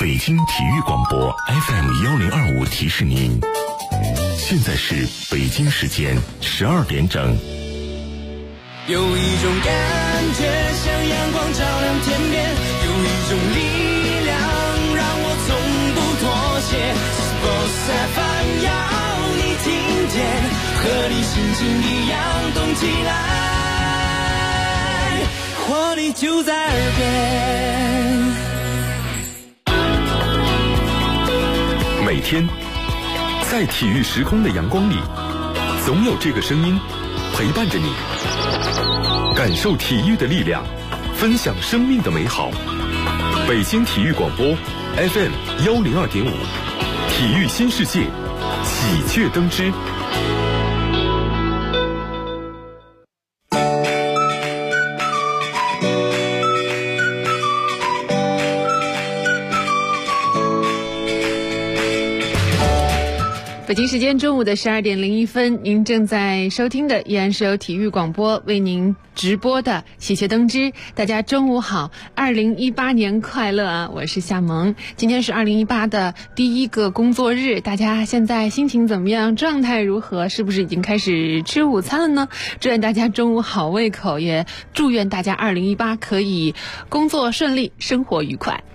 北京体育广播 FM1025提示您，现在是北京时间12点整。 有一种感觉像阳光照亮天边，有一种力量让我从不妥协。Sports FM 要你听见，和你心情一样动起来，活力就在耳边。 每天在体育时空的阳光里，总有这个声音陪伴着你，感受体育的力量，分享生命的美好。北京体育广播 FM102.5，体育新世界，喜鹊登枝。 北京时间中午的12点01分，您正在收听的依然是由体育广播为您直播的喜鹊登枝。大家中午好，2018年快乐啊！我是夏萌。今天是2018的第一个工作日，大家现在心情怎么样？状态如何？是不是已经开始吃午餐了呢？祝愿大家中午好胃口，也祝愿大家2018可以工作顺利，生活愉快。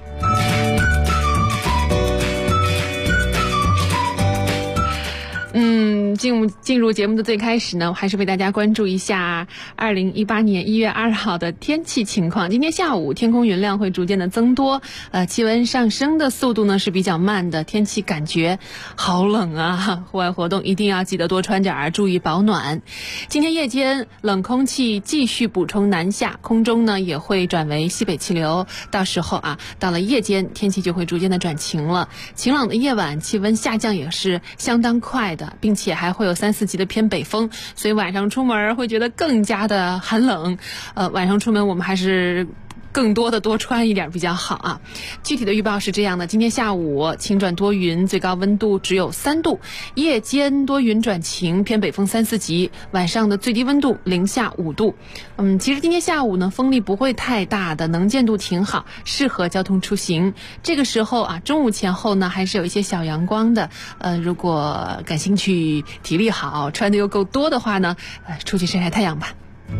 进入节目的最开始呢，我还是为大家关注一下2018年1月2号的天气情况。今天下午天空云量会逐渐的增多，气温上升的速度呢是比较慢的，天气感觉好冷啊，户外活动一定要记得多穿点，注意保暖。今天夜间冷空气继续补充南下，空中呢也会转为西北气流，到时候到了夜间天气就会逐渐的转晴了。晴朗的夜晚气温下降也是相当快的，并且还会有3、4级的偏北风，所以晚上出门会觉得更加的寒冷。晚上出门我们还是更多的多穿一点比较好啊。具体的预报是这样的：今天下午晴转多云，最高温度只有3度；夜间多云转晴，偏北风3、4级，晚上的最低温度零下5度。其实今天下午呢，风力不会太大的，能见度挺好，适合交通出行。这个时候中午前后呢，还是有一些小阳光的。如果感兴趣、体力好、穿的又够多的话呢，出去晒晒太阳吧。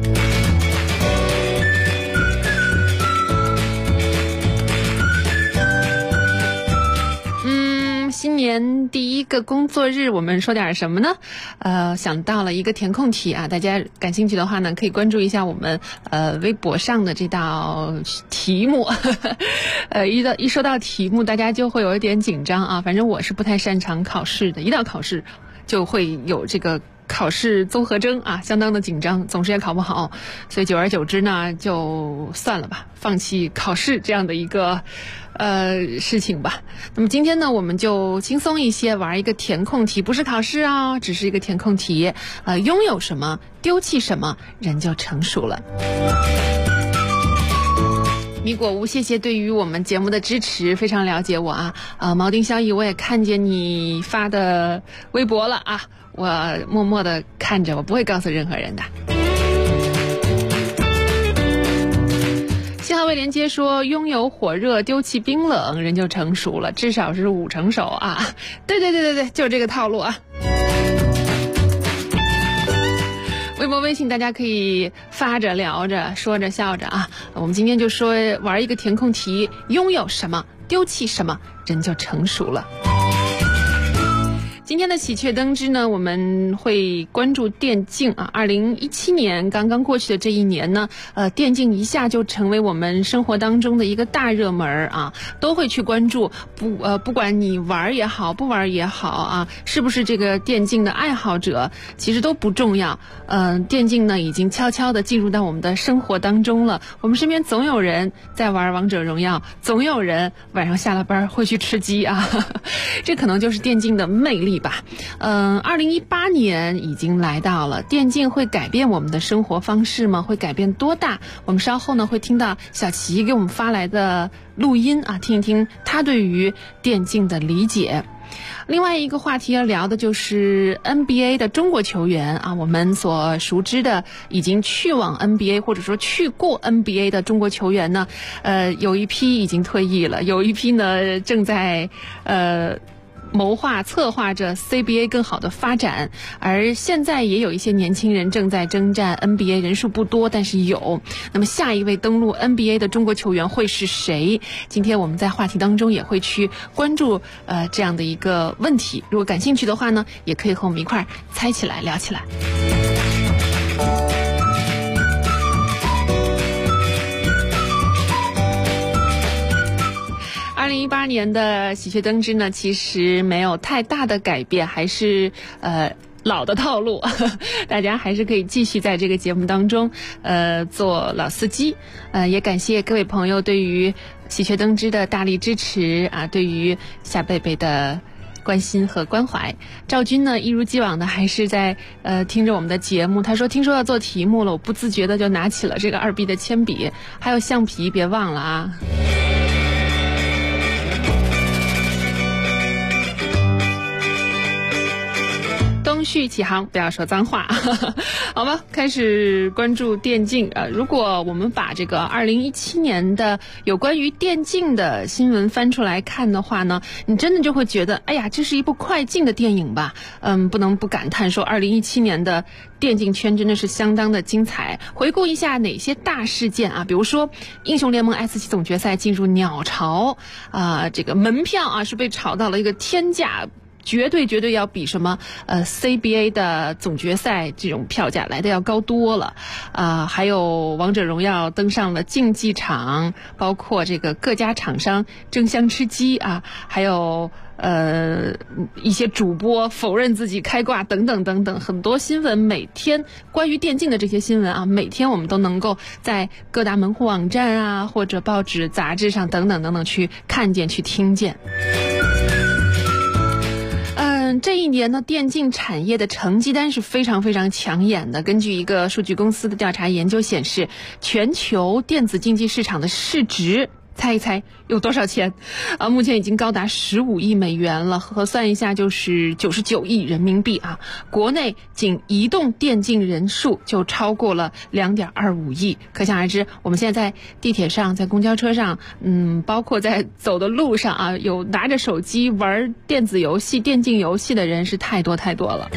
新年第一个工作日，我们说点什么呢？想到了一个填空题啊，大家感兴趣的话呢，可以关注一下我们微博上的这道题目。一说到题目，大家就会有一点紧张啊。反正我是不太擅长考试的，一到考试就会有这个考试综合征啊，相当的紧张，总是也考不好，所以久而久之呢，就算了吧，放弃考试这样的一个事情吧。那么今天呢，我们就轻松一些，玩一个填空题，不是考试啊，只是一个填空题。拥有什么，丢弃什么，人就成熟了。米果屋，谢谢对于我们节目的支持，非常了解我啊。铆钉萧逸，我也看见你发的微博了啊，我默默的看着，我不会告诉任何人的。信号未连接说，拥有火热，丢弃冰冷，人就成熟了，至少是5成熟啊。对，就是这个套路啊。微博微信大家可以发着聊着说着笑着啊。我们今天就说玩一个填空题，拥有什么丢弃什么，人就成熟了。今天的喜鹊登枝呢，我们会关注电竞啊。2017年刚刚过去的这一年呢，电竞一下就成为我们生活当中的一个大热门啊，都会去关注。不管你玩也好，不玩也好啊，是不是这个电竞的爱好者，其实都不重要。电竞呢已经悄悄地进入到我们的生活当中了。我们身边总有人在玩王者荣耀，总有人晚上下了班会去吃鸡啊。这可能就是电竞的魅力历吧。2018年已经来到了，电竞会改变我们的生活方式吗？会改变多大？我们稍后呢会听到小齐给我们发来的录音啊，听一听他对于电竞的理解。另外一个话题要聊的就是 NBA 的中国球员啊，我们所熟知的已经去往 NBA 或者说去过 NBA 的中国球员呢，有一批已经退役了，有一批呢正在谋划策划着 CBA 更好的发展，而现在也有一些年轻人正在征战 NBA， 人数不多，但是有。那么下一位登陆 NBA 的中国球员会是谁？今天我们在话题当中也会去关注这样的一个问题。如果感兴趣的话呢，也可以和我们一块儿猜起来聊起来。2018年的喜鹊登枝呢，其实没有太大的改变，还是老的套路，大家还是可以继续在这个节目当中做老司机。也感谢各位朋友对于喜鹊登枝的大力支持啊，对于夏贝贝的关心和关怀。赵军呢一如既往的还是在听着我们的节目，他说听说要做题目了，我不自觉的就拿起了这个2B 的铅笔还有橡皮，别忘了啊。东旭启航，不要说脏话好吧，开始关注电竞。如果我们把这个2017年的有关于电竞的新闻翻出来看的话呢，你真的就会觉得哎呀，这是一部快进的电影吧。不能不感叹说2017年的电竞圈真的是相当的精彩。回顾一下哪些大事件啊，比如说英雄联盟 S7 总决赛进入鸟巢这个门票啊是被炒到了一个天价，绝对要比什么CBA 的总决赛这种票价来的要高多了还有王者荣耀登上了竞技场，包括这个各家厂商争相吃鸡啊，还有一些主播否认自己开挂等等等等，很多新闻，每天关于电竞的这些新闻啊，每天我们都能够在各大门户网站啊或者报纸杂志上等等等等去看见去听见。这一年呢，电竞产业的成绩单是非常非常抢眼的。根据一个数据公司的调查研究显示，全球电子竞技市场的市值，猜一猜有多少钱？目前已经高达15亿美元了，核算一下就是99亿人民币啊。国内仅移动电竞人数就超过了2.25亿，可想而知，我们现在在地铁上、在公交车上，包括在走的路上啊，有拿着手机玩电子游戏、电竞游戏的人是太多了。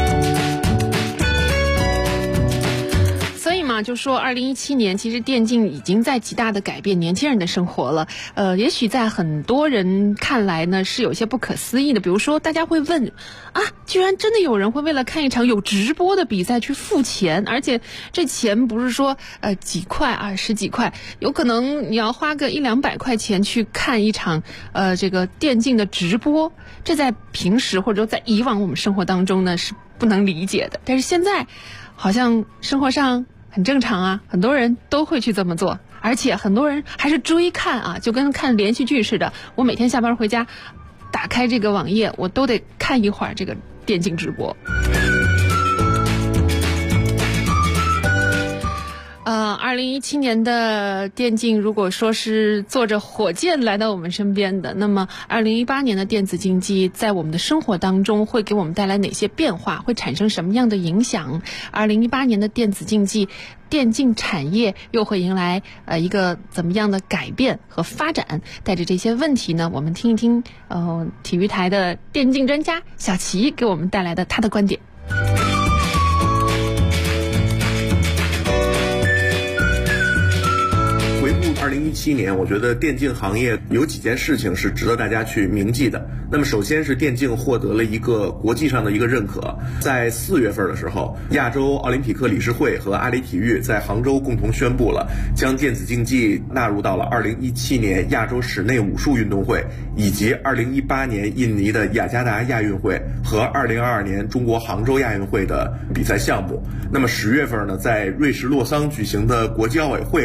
就说2017年其实电竞已经在极大的改变年轻人的生活了。也许在很多人看来呢是有些不可思议的，比如说大家会问啊，居然真的有人会为了看一场有直播的比赛去付钱，而且这钱不是说几块啊10几块，有可能你要花个100-200块钱去看一场这个电竞的直播，这在平时或者说在以往我们生活当中呢是不能理解的，但是现在好像生活上很正常啊，很多人都会去这么做，而且很多人还是追看啊，就跟看连续剧似的。我每天下班回家，打开这个网页，我都得看一会儿这个电竞直播。2017年的电竞如果说是坐着火箭来到我们身边的，那么2018年的电子竞技在我们的生活当中会给我们带来哪些变化，会产生什么样的影响？2018年的电子竞技电竞产业又会迎来一个怎么样的改变和发展？带着这些问题呢，我们听一听体育台的电竞专家小齐给我们带来的他的观点。 2017年，我觉得电竞行业有几件事情是值得大家去铭记的。那么首先是电竞获得了一个国际上的一个认可，在4月份的时候，亚洲奥林匹克理事会和阿里体育在杭州共同宣布了将电子竞技纳入到了2017年亚洲室内武术运动会，以及2018年印尼的雅加达亚运会和2022年中国杭州亚运会的比赛项目。那么10月份呢，在瑞士洛桑举行的国际奥委会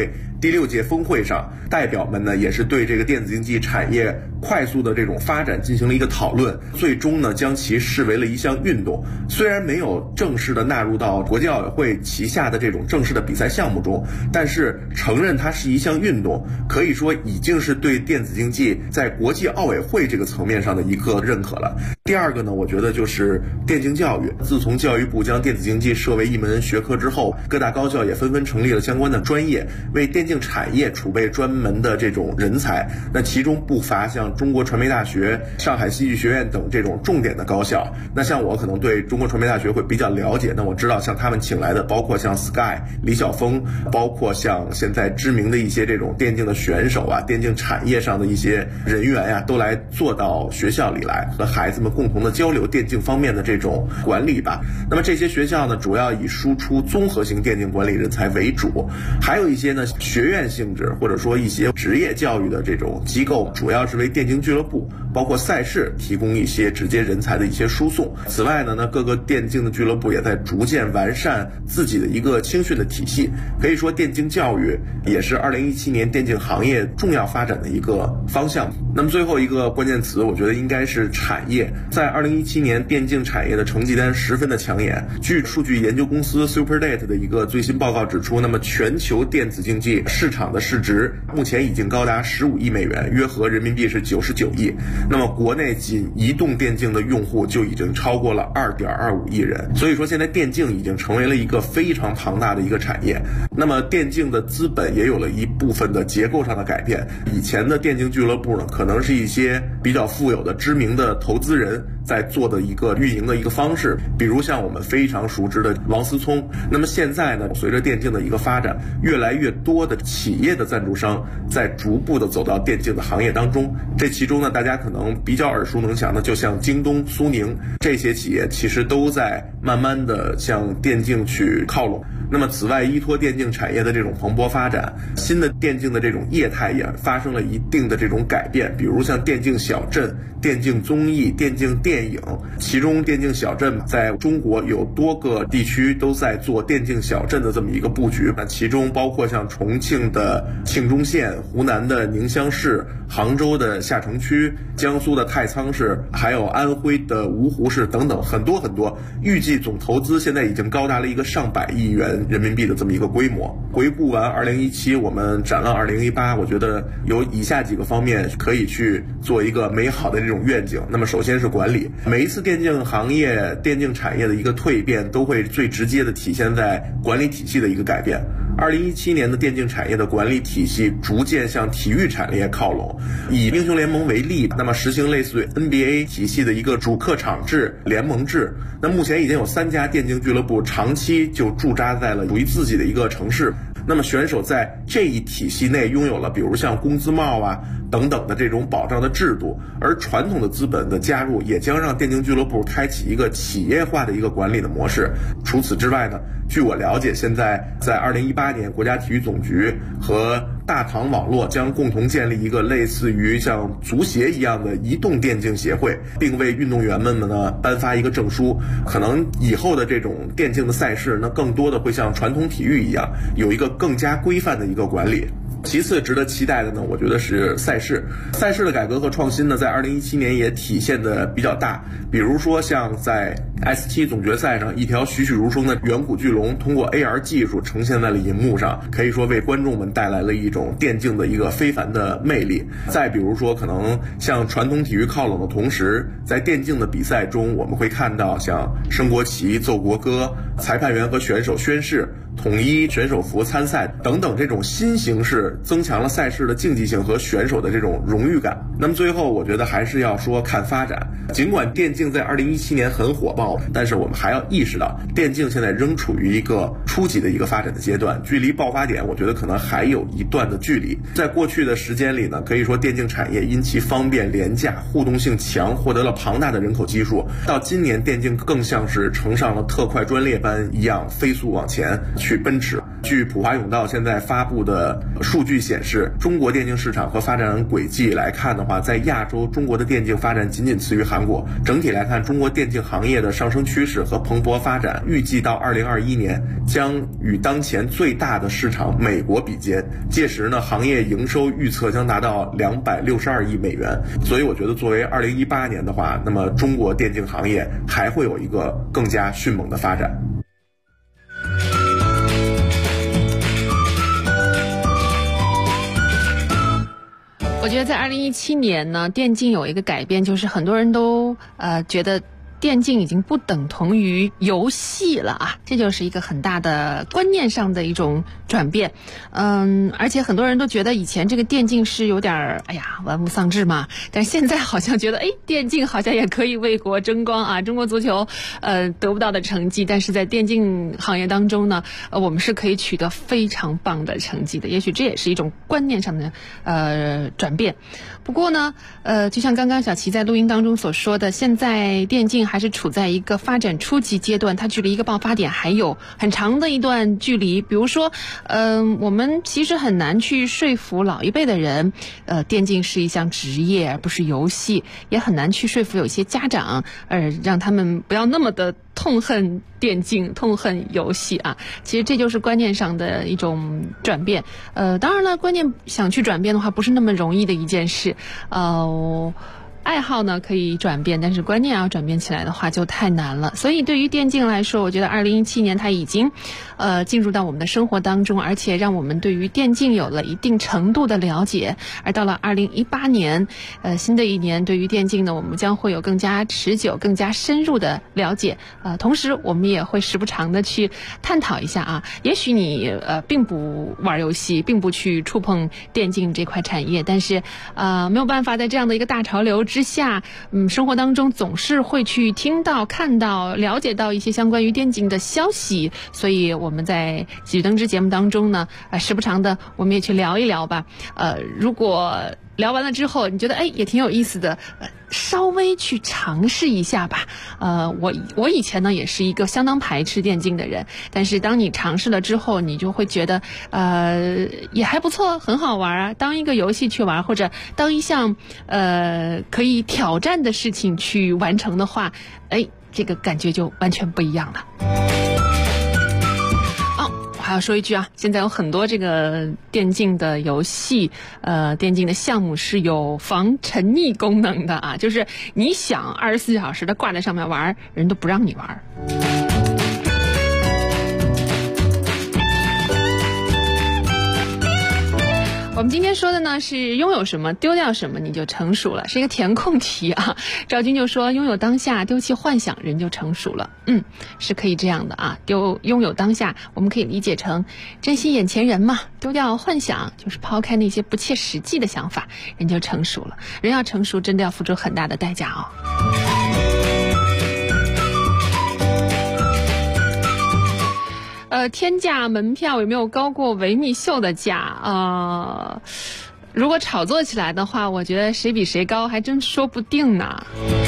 第6届峰会上，代表们呢也是对这个电子竞技产业快速的这种发展进行了一个讨论，最终呢将其视为了一项运动。虽然没有正式的纳入到国际奥委会旗下的这种正式的比赛项目中，但是承认它是一项运动，可以说已经是对电子竞技在国际奥委会这个层面上的一个认可了。第二个呢，我觉得就是电竞教育。自从教育部将电子竞技设为一门学科之后，各大高校也纷纷成立了相关的专业，为电竞产业储备专门的这种人才。那其中不乏像中国传媒大学、上海戏剧学院等这种重点的高校。那像我可能对中国传媒大学会比较了解，那我知道像他们请来的包括像 Sky、李晓峰，包括像现在知名的一些这种电竞的选手啊，电竞产业上的一些人员呀，都来做到学校里来，和孩子们共同的交流电竞方面的这种管理吧。那么这些学校呢，主要以输出综合型电竞管理人才为主，还有一些呢学院性质或者说一些职业教育的这种机构，主要是为电竞俱乐部包括赛事提供一些直接人才的一些输送。此外呢，各个电竞的俱乐部也在逐渐完善自己的一个青训的体系。可以说电竞教育也是2017年电竞行业重要发展的一个方向。那么最后一个关键词，我觉得应该是产业。在2017年，电竞产业的成绩单十分的抢眼。据数据研究公司 SuperDate 的一个最新报告指出，那么全球电子竞技市场的市值目前已经高达15亿美元，约合人民币是99亿。那么国内仅移动电竞的用户就已经超过了2.25亿人。所以说现在电竞已经成为了一个非常庞大的一个产业。那么电竞的资本也有了一部分的结构上的改变。以前的电竞俱乐部呢，可能是一些比较富有的知名的投资人在做的一个运营的一个方式，比如像我们非常熟知的王思聪。那么现在呢，随着电竞的一个发展，越来越多的企业的赞助商在逐步的走到电竞的行业当中。这其中呢，大家可能比较耳熟能详的，就像京东、苏宁这些企业，其实都在慢慢的向电竞去靠拢。那么此外，依托电竞产业的这种蓬勃发展，新的电竞的这种业态也发生了一定的这种改变，比如像电竞小镇、电竞综艺、电竞电影。其中电竞小镇在中国有多个地区都在做电竞小镇的这么一个布局，那其中包括像重庆的庆中县、湖南的宁乡市、杭州的下城区、江苏的太仓市，还有安徽的芜湖市等等，很多很多。预计总投资现在已经高达了一个上百亿元人民币的这么一个规模。回顾完2017，我们展望2018，我觉得有以下几个方面可以去做一个美好的这种愿景。那么首先是管理，每一次电竞行业、电竞产业的一个蜕变，都会最直接的体现在管理体系的一个改变。2017年的电竞产业的管理体系逐渐向体育产业靠拢，以英雄联盟为例，那么实行类似于 NBA 体系的一个主客场制、联盟制。那目前已经有3家电竞俱乐部长期就驻扎在了属于自己的一个城市。那么选手在这一体系内拥有了比如像工资帽啊等等的这种保障的制度，而传统的资本的加入也将让电竞俱乐部开启一个企业化的一个管理的模式。除此之外呢，据我了解，现在在2018年，国家体育总局和大唐网络将共同建立一个类似于像足协一样的移动电竞协会，并为运动员们呢颁发一个证书。可能以后的这种电竞的赛事呢，更多的会像传统体育一样，有一个更加规范的一个管理。其次值得期待的呢，我觉得是赛事的改革和创新呢，在2017年也体现的比较大。比如说像在 S7 总决赛上，一条栩栩如生的远古巨龙通过 AR 技术呈现在了银幕上，可以说为观众们带来了一种电竞的一个非凡的魅力。再比如说，可能向传统体育靠拢的同时，在电竞的比赛中，我们会看到像升国旗、奏国歌、裁判员和选手宣誓、统一选手服参赛等等这种新形式，增强了赛事的竞技性和选手的这种荣誉感。那么最后我觉得还是要说看发展。尽管电竞在2017年很火爆，但是我们还要意识到，电竞现在仍处于一个初级的一个发展的阶段，距离爆发点我觉得可能还有一段的距离。在过去的时间里呢，可以说电竞产业因其方便廉价、互动性强，获得了庞大的人口基数。到今年，电竞更像是乘上了特快专列般一样飞速往前去奔驰。 据普华永道现在发布的数据显示，中国电竞市场和发展轨迹来看的话，在亚洲中国的电竞发展仅仅次于韩国。整体来看，中国电竞行业的上升趋势和蓬勃发展，预计到2021年将与当前最大的市场美国比肩，届时呢，行业营收预测将达到262亿美元。所以我觉得作为2018年的话，那么中国电竞行业还会有一个更加迅猛的发展。 我觉得在2017年呢，电竞有一个改变，就是很多人都觉得电竞已经不等同于游戏了啊，这就是一个很大的观念上的一种转变。而且很多人都觉得以前这个电竞是有点玩物丧志嘛，但是现在好像觉得电竞好像也可以为国争光啊。中国足球得不到的成绩，但是在电竞行业当中呢，我们是可以取得非常棒的成绩的。也许这也是一种观念上的转变。不过呢，就像刚刚小齐在录音当中所说的，现在电竞还是处在一个发展初级阶段，它距离一个爆发点还有很长的一段距离。比如说，我们其实很难去说服老一辈的人，电竞是一项职业而不是游戏，也很难去说服有些家长，让他们不要那么的痛恨电竞、痛恨游戏啊。其实这就是观念上的一种转变。当然了，观念想去转变的话，不是那么容易的一件事。爱好呢可以转变，但是观念要转变起来的话就太难了。所以对于电竞来说，我觉得2017年它已经进入到我们的生活当中，而且让我们对于电竞有了一定程度的了解。而到了2018年，新的一年，对于电竞呢，我们将会有更加持久、更加深入的了解。同时我们也会时不常的去探讨一下啊，也许你并不玩游戏，并不去触碰电竞这块产业，但是没有办法在这样的一个大潮流之下，生活当中总是会去听到、看到、了解到一些相关于电竞的消息，所以我们在喜剧登之节目当中呢，时不常的我们也去聊一聊吧。如果聊完了之后你觉得也挺有意思的，稍微去尝试一下吧。我以前呢也是一个相当排斥电竞的人，但是当你尝试了之后，你就会觉得也还不错，很好玩啊。当一个游戏去玩，或者当一项可以挑战的事情去完成的话，这个感觉就完全不一样了。还要说一句啊，现在有很多这个电竞的游戏，电竞的项目是有防沉溺功能的啊，就是你想24小时的挂在上面玩，人都不让你玩。我们今天说的呢是拥有什么丢掉什么你就成熟了，是一个填空题啊。赵军就说拥有当下丢弃幻想人就成熟了，是可以这样的啊。拥有当下我们可以理解成珍惜眼前人嘛，丢掉幻想就是抛开那些不切实际的想法，人就成熟了。人要成熟真的要付出很大的代价哦。天价门票有没有高过维密秀的价？如果炒作起来的话，我觉得谁比谁高还真说不定呢。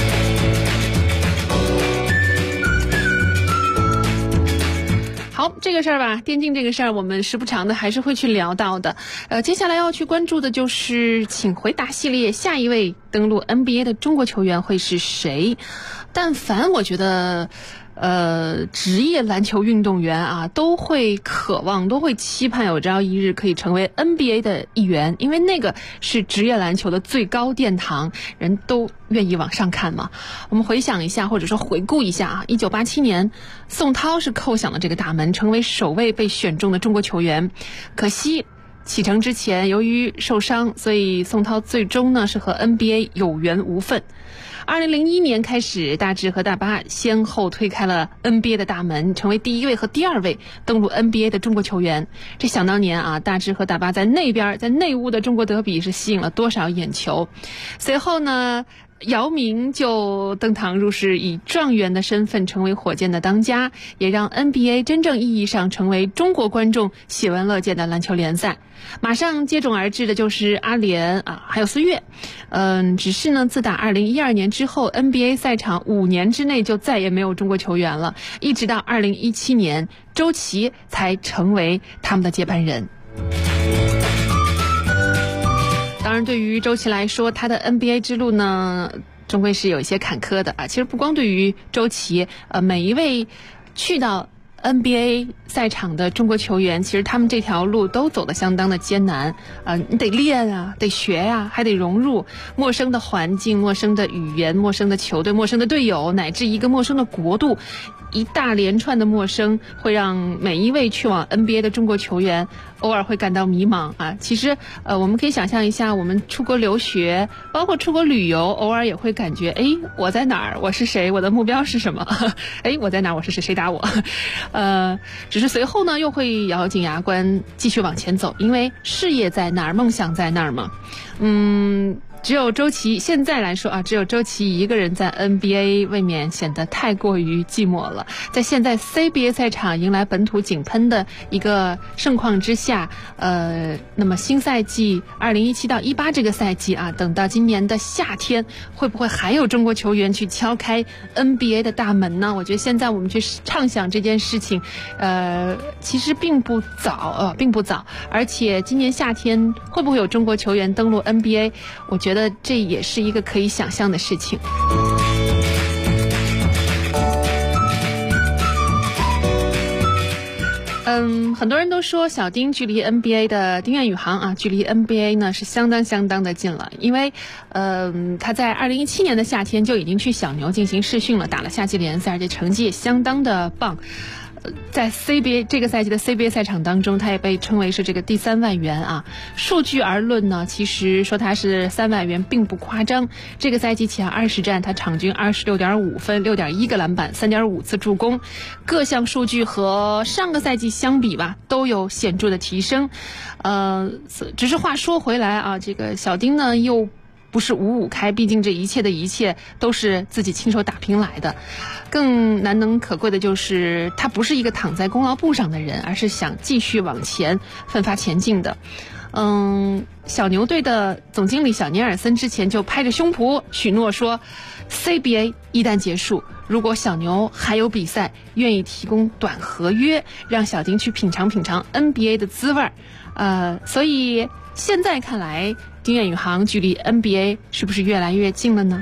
好，这个事儿吧，电竞这个事儿我们时不常的还是会去聊到的。接下来要去关注的就是请回答系列下一位登陆 NBA 的中国球员会是谁。但凡我觉得职业篮球运动员啊，都会渴望，都会期盼有朝一日可以成为 NBA 的一员，因为那个是职业篮球的最高殿堂，人都愿意往上看嘛。我们回想一下，或者说回顾一下啊，1987年宋涛是叩响了这个大门，成为首位被选中的中国球员。可惜启程之前由于受伤，所以宋涛最终呢是和 NBA 有缘无分。2001年开始，大志和大巴先后推开了 NBA 的大门，成为第一位和第二位登陆 NBA 的中国球员。这想当年啊，大志和大巴在那边，在内乌的中国德比是吸引了多少眼球。随后呢，姚明就登堂入室，以状元的身份成为火箭的当家，也让 NBA 真正意义上成为中国观众喜闻乐见的篮球联赛。马上接踵而至的就是阿联啊，还有孙悦。只是呢，自打2012年之后 NBA 赛场5年之内就再也没有中国球员了，一直到2017年周琦才成为他们的接班人。当然，对于周琦来说，他的 NBA 之路呢，终归是有一些坎坷的啊。其实不光对于周琦，每一位去到NBA 赛场的中国球员，其实他们这条路都走得相当的艰难你得练啊，得学啊，还得融入陌生的环境、陌生的语言、陌生的球队、陌生的队友，乃至一个陌生的国度。一大连串的陌生会让每一位去往 NBA 的中国球员偶尔会感到迷茫啊。其实我们可以想象一下，我们出国留学，包括出国旅游，偶尔也会感觉我在哪儿，我是谁，我的目标是什么我在哪儿，我是谁，谁打我只是随后呢又会咬紧牙关继续往前走，因为事业在那儿，梦想在那儿嘛。只有周琦现在来说只有周琦一个人在 NBA 未免显得太过于寂寞了。在现在 CBA 赛场迎来本土井喷的一个盛况之下，那么新赛季2017到18这个赛季等到今年的夏天，会不会还有中国球员去敲开 NBA 的大门呢？我觉得现在我们去畅想这件事情，其实并不早，而且今年夏天会不会有中国球员登陆 NBA？ 我觉得这也是一个可以想象的事情。很多人都说小丁距离 NBA 的丁彦雨航距离 NBA 呢是相当的近了，因为他在2017年的夏天就已经去小牛进行试训了，打了夏季联赛，而且成绩也相当的棒。在 CBA 这个赛季的 CBA 赛场当中，他也被称为是这个第3万元数据而论呢，其实说他是3万元并不夸张。这个赛季前20战，他场均26.5分、6.1个篮板、3.5次助攻，各项数据和上个赛季相比吧，都有显著的提升。只是话说回来这个小丁呢又不是五五开，毕竟这一切都是自己亲手打拼来的。更难能可贵的就是他不是一个躺在功劳簿上的人，而是想继续往前奋发前进的。小牛队的总经理小尼尔森之前就拍着胸脯许诺说， CBA 一旦结束，如果小牛还有比赛，愿意提供短合约，让小丁去品尝 NBA 的滋味。所以现在看来，丁彦雨航距离 NBA 是不是越来越近了呢？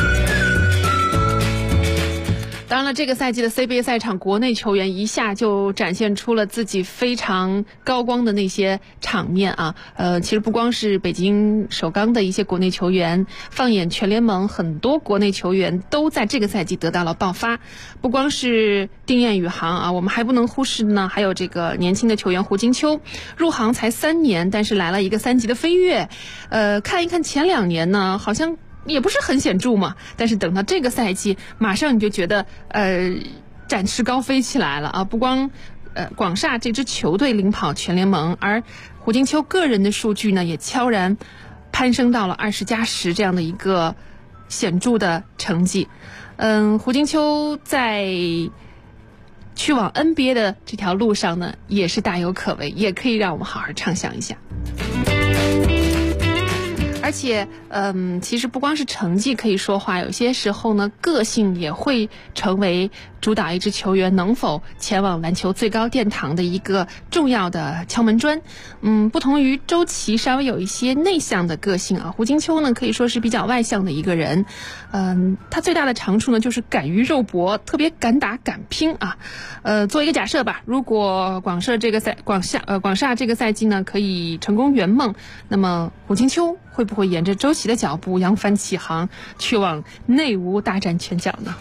当然了，这个赛季的 CBA 赛场，国内球员一下就展现出了自己非常高光的那些场面其实不光是北京首钢的一些国内球员，放眼全联盟，很多国内球员都在这个赛季得到了爆发。不光是丁彦雨航我们还不能忽视呢，还有这个年轻的球员胡金秋，入行才3年，但是来了一个3级的飞跃。看一看前2年呢，好像也不是很显著嘛，但是等到这个赛季，马上你就觉得展翅高飞起来了不光广厦这支球队领跑全联盟，而胡金秋个人的数据呢也悄然攀升到了20+10这样的一个显著的成绩。胡金秋在去往 NBA 的这条路上呢也是大有可为，也可以让我们好好畅想一下。而且其实不光是成绩可以说话，有些时候呢个性也会成为主导一支球员能否前往篮球最高殿堂的一个重要的敲门砖。不同于周琦稍微有一些内向的个性胡金秋呢可以说是比较外向的一个人。他最大的长处呢就是敢于肉搏，特别敢打敢拼做一个假设吧，如果广厦这个赛季呢可以成功圆梦，那么胡金秋会不会沿着周琦的脚步扬帆起航，去往内无大展拳脚呢？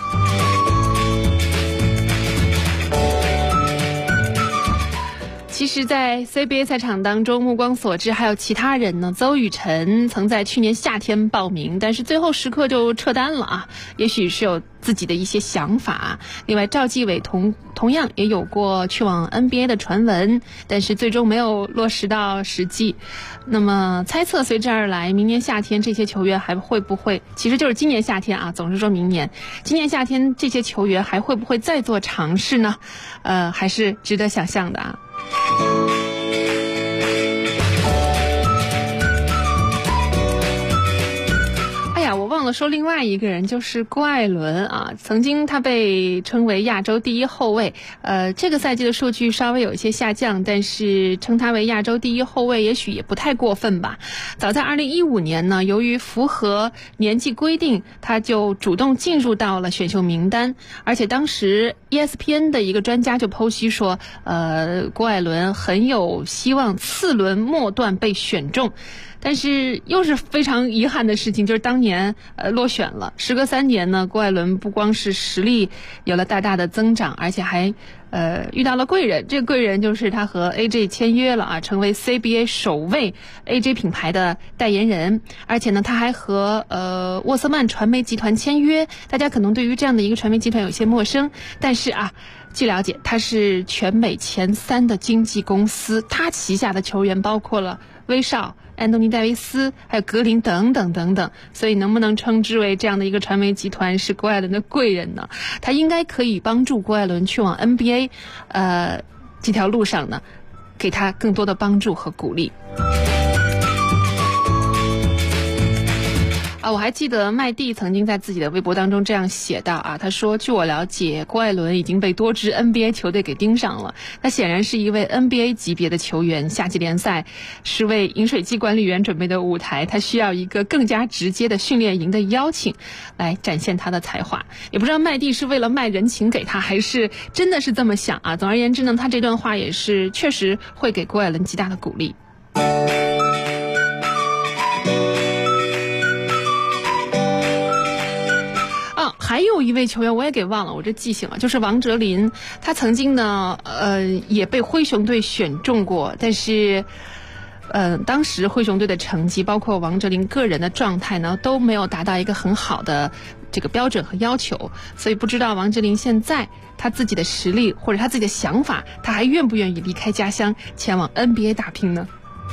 其实在 CBA 赛场当中，目光所至还有其他人呢。邹宇辰曾在去年夏天报名，但是最后时刻就撤单了也许是有自己的一些想法。另外赵继伟同样也有过去往 NBA 的传闻，但是最终没有落实到实际。那么猜测随之而来，明年夏天这些球员还会不会，其实就是今年夏天总是说明年，今年夏天这些球员还会不会再做尝试呢？还是值得想象的了说另外一个人，就是郭艾伦啊。曾经他被称为亚洲第一后卫，这个赛季的数据稍微有一些下降，但是称他为亚洲第一后卫也许也不太过分吧。早在2015年呢，由于符合年纪规定，他就主动进入到了选秀名单，而且当时 ESPN 的一个专家就剖析说，郭艾伦很有希望次轮末段被选中。但是又是非常遗憾的事情，就是当年落选了。时隔3年呢，郭艾伦不光是实力有了大大的增长，而且还遇到了贵人。这个贵人就是他和 AJ 签约了啊，成为 CBA 首位 AJ 品牌的代言人。而且呢，他还和沃瑟曼传媒集团签约。大家可能对于这样的一个传媒集团有些陌生，但是啊，据了解，它是全美前3的经纪公司，它旗下的球员包括了威少、安东尼·戴维斯还有格林等等等等，所以能不能称之为这样的一个传媒集团是郭艾伦的贵人呢？他应该可以帮助郭艾伦去往 NBA 这条路上呢，给他更多的帮助和鼓励。我还记得麦蒂曾经在自己的微博当中这样写道啊，他说：“据我了解，郭艾伦已经被多支 NBA 球队给盯上了。他显然是一位 NBA 级别的球员，夏季联赛是为饮水机管理员准备的舞台，他需要一个更加直接的训练营的邀请，来展现他的才华。”也不知道麦蒂是为了卖人情给他，还是真的是这么想啊？总而言之呢，他这段话也是确实会给郭艾伦极大的鼓励。还有一位球员我也给忘了，我这记性了，就是王哲林。他曾经呢也被灰熊队选中过，但是当时灰熊队的成绩包括王哲林个人的状态呢都没有达到一个很好的这个标准和要求，所以不知道王哲林现在他自己的实力或者他自己的想法，他还愿不愿意离开家乡前往 NBA 打拼呢？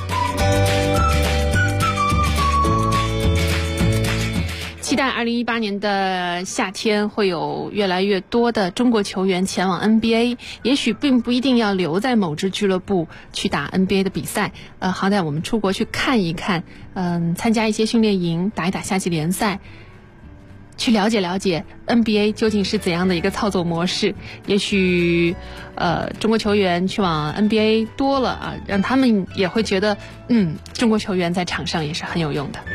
期待2018年的夏天会有越来越多的中国球员前往 NBA， 也许并不一定要留在某支俱乐部去打 NBA 的比赛，好歹我们出国去看一看，参加一些训练营，打一打夏季联赛，去了解了解 NBA 究竟是怎样的一个操作模式。也许中国球员去往 NBA 多了啊，让他们也会觉得中国球员在场上也是很有用的。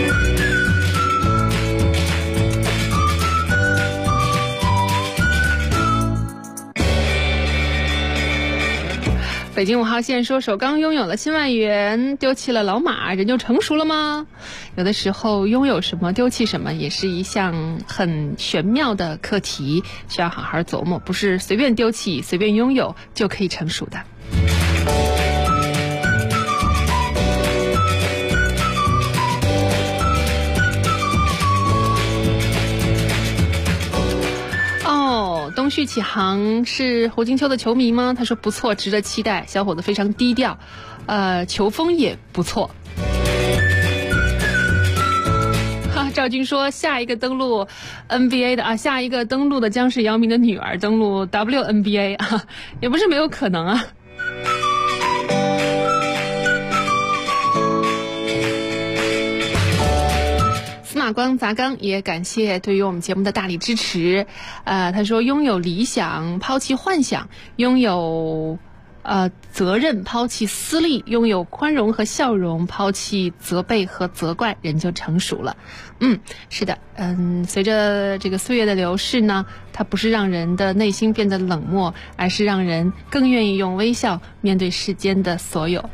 北京5号线说，首钢拥有了新外援，丢弃了老马，人就成熟了吗？有的时候拥有什么丢弃什么也是一项很玄妙的课题，需要好好琢磨，不是随便丢弃随便拥有就可以成熟的。东旭启航是胡金秋的球迷吗？他说不错，值得期待，小伙子非常低调，球风也不错。赵军说下一个登陆 NBA 的下一个登陆的将是姚明的女儿登陆 WNBA 也不是没有可能啊。马光砸缸也感谢对于我们节目的大力支持。他说拥有理想抛弃幻想，拥有责任抛弃私利，拥有宽容和笑容抛弃责备和责怪，人就成熟了。是的，随着这个岁月的流逝呢，它不是让人的内心变得冷漠，而是让人更愿意用微笑面对世间的所有。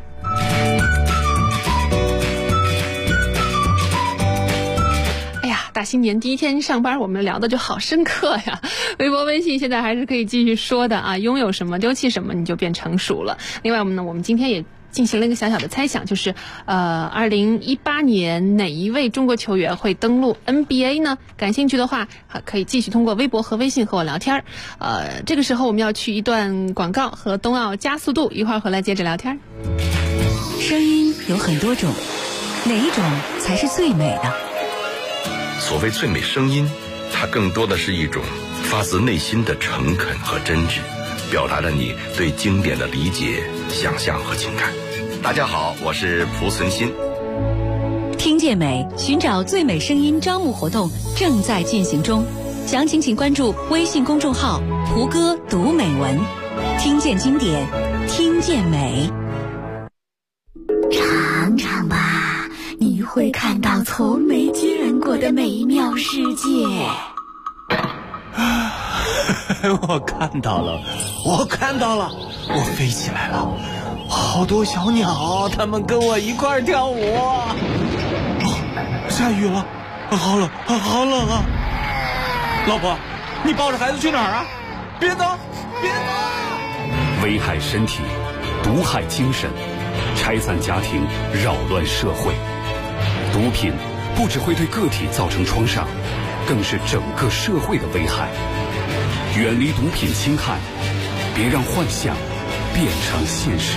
大新年第一天上班，我们聊的就好深刻呀。微博微信现在还是可以继续说的啊，拥有什么丢弃什么，你就变成熟了。另外我们今天也进行了一个小小的猜想，就是2018年哪一位中国球员会登陆 NBA 呢？感兴趣的话可以继续通过微博和微信和我聊天。这个时候我们要去一段广告和冬奥加速度，一会儿回来接着聊天。 声音有很多种，哪一种才是最美的？ 所谓最美声音，它更多的是一种发自内心的诚恳和真挚，表达了你对经典的理解、想象和情感。大家好，我是蒲存昕。 听见美，寻找最美声音招募活动正在进行中，详情请关注微信公众号胡歌读美文，听见经典，听见美。 尝尝吧，你会看到从没见过的美妙世界。 我看到了，我飞起来了，好多小鸟，它们跟我一块儿跳舞。下雨了，好冷啊！老婆，你抱着孩子去哪儿啊？别走！ 危害身体，毒害精神，拆散家庭，扰乱社会。毒品不只会对个体造成创伤，更是整个社会的危害。远离毒品侵害，别让幻想变成现实。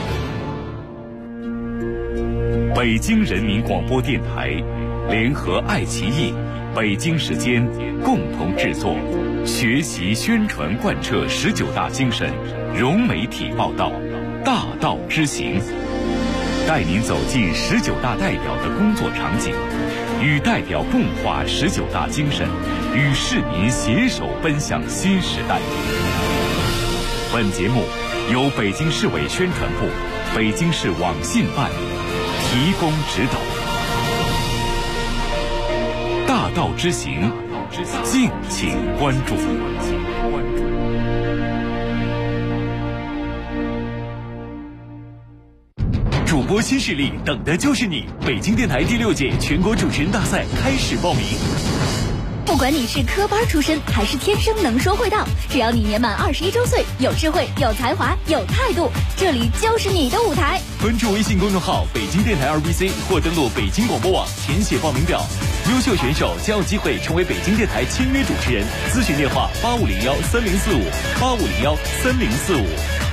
北京人民广播电台联合爱奇艺、北京时间共同制作，学习宣传贯彻19大精神，融媒体报道，大道之行，带您走进19大代表的工作场景，与代表共话19大精神，与市民携手奔向新时代。本节目由北京市委宣传部、北京市网信办提供指导。大道之行，敬请关注。 主播新势力，等的就是你！北京电台第6届全国主持人大赛开始报名。 不管你是科班出身还是天生能说会道，只要你年满21周岁，有智慧、有才华、有态度，这里就是你的舞台。 关注微信公众号北京电台2BC 或登录北京广播网填写报名表，优秀选手将有机会成为北京电台签约主持人。咨询电话8501-3045，8501-3045。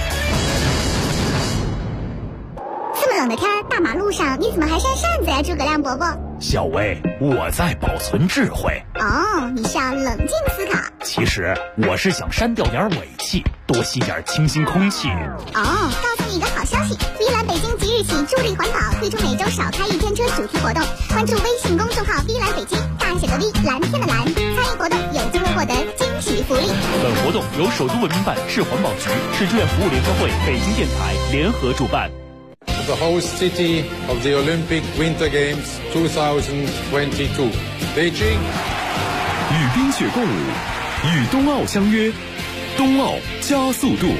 这么冷的天，大马路上你怎么还扇扇子呀，诸葛亮伯伯？ 小薇，我在保存智慧。 哦，你是要冷静思考。 其实我是想删掉点尾气，多吸点清新空气。 哦，告诉你一个好消息，V 蓝北京即日起助力环保，推出每周少开1天车主题活动。关注微信公众号 V 蓝北京，大写的 V， 蓝天的蓝，参与活动有机会获得惊喜福利。 本活动由首都文明办、市环保局、市志愿服务联合会、北京电台联合主办。 The host city of the Olympic Winter Games 2022, Beijing。 与冰雪共舞，与冬奥相约，冬奥加速度。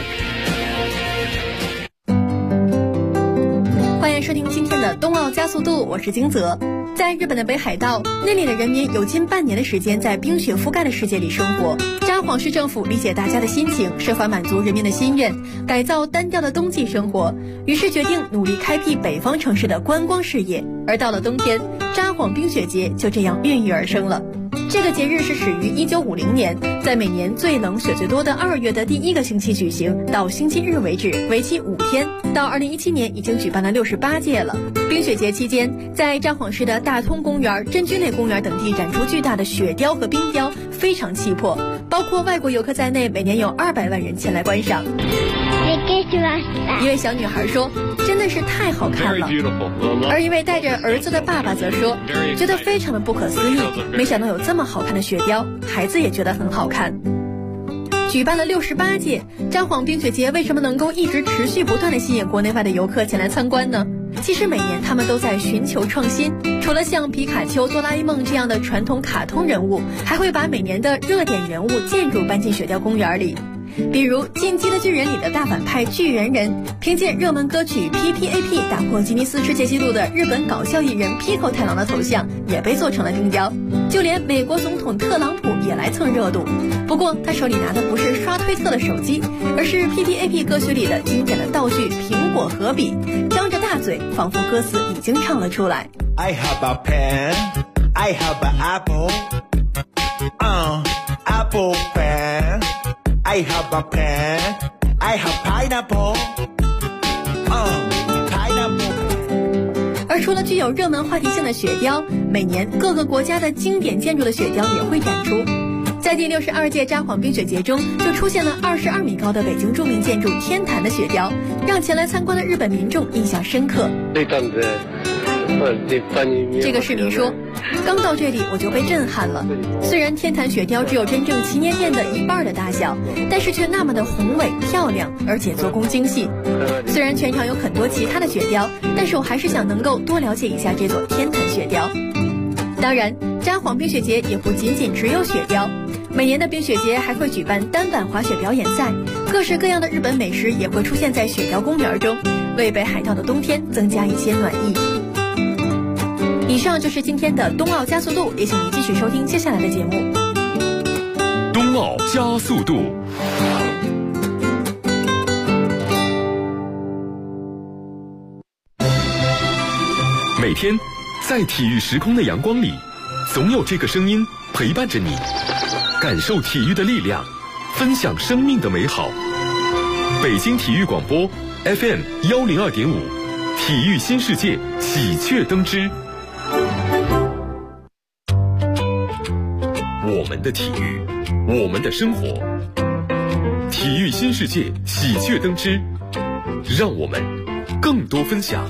欢迎收听今天的冬奥加速度，我是金泽。在日本的北海道，那里的人民有近半年的时间在冰雪覆盖的世界里生活。札幌市政府理解大家的心情，设法满足人民的心愿，改造单调的冬季生活，于是决定努力开辟北方城市的观光事业。而到了冬天，札幌冰雪节就这样孕育而生了。这个节日是始于1950年，在每年最冷雪最多的2月的第1个星期举行，到星期日为止，为期5天。到2017年已经举办了68届了。冰雪节期间，在札幌市的大通公园、真君内公园等地展出巨大的雪雕和冰雕，非常气魄，包括外国游客在内，每年有200万人前来观赏。一位小女孩说，真的是太好看了。而一位带着儿子的爸爸则说，觉得非常的不可思议，没想到有这么好看的雪雕，孩子也觉得很好看。举办了68届，札幌冰雪节为什么能够一直持续不断地吸引国内外的游客前来参观呢？其实每年他们都在寻求创新，除了像皮卡丘、哆啦 A 梦这样的传统卡通人物，还会把每年的热点人物建筑搬进雪雕公园里。比如《进击的巨人》里的大反派巨人人，凭借热门歌曲 PPAP 打破吉尼斯世界纪录的日本搞笑艺人 Pico 太郎的头像也被做成了冰雕，就连美国总统特朗普也来蹭热度。不过他手里拿的不是刷推特的手机，而是 PPAP 歌曲里的经典的道具苹果和笔，张着大嘴，仿佛歌词已经唱了出来。 I have a pen, I have an apple, apple pen.I have a pen, I have pineapple, pineapple. 而除了具有热门话题性的雪雕，每年各个国家的经典建筑的雪雕也会展出。在第62届札幌冰雪节中，就出现了22米高的北京著名建筑天坛的雪雕，让前来参观的日本民众印象深刻。 这个市民说，刚到这里我就被震撼了。虽然天坛雪雕只有真正祈年殿的一半的大小，但是却那么的宏伟漂亮，而且做工精细。虽然全场有很多其他的雪雕，但是我还是想能够多了解一下这座天坛雪雕。当然，札幌冰雪节也不仅仅只有雪雕，每年的冰雪节还会举办单板滑雪表演赛，各式各样的日本美食也会出现在雪雕公园中，为北海道的冬天增加一些暖意。以上就是今天的冬奥加速度，也请您继续收听接下来的节目。 冬奥加速度。每天在体育时空的阳光里，总有这个声音陪伴着你，感受体育的力量，分享生命的美好。北京体育广播 FM102.5，体育新世界喜鹊登枝。我们的体育，我们的生活，体育新世界喜鹊登枝，让我们更多分享。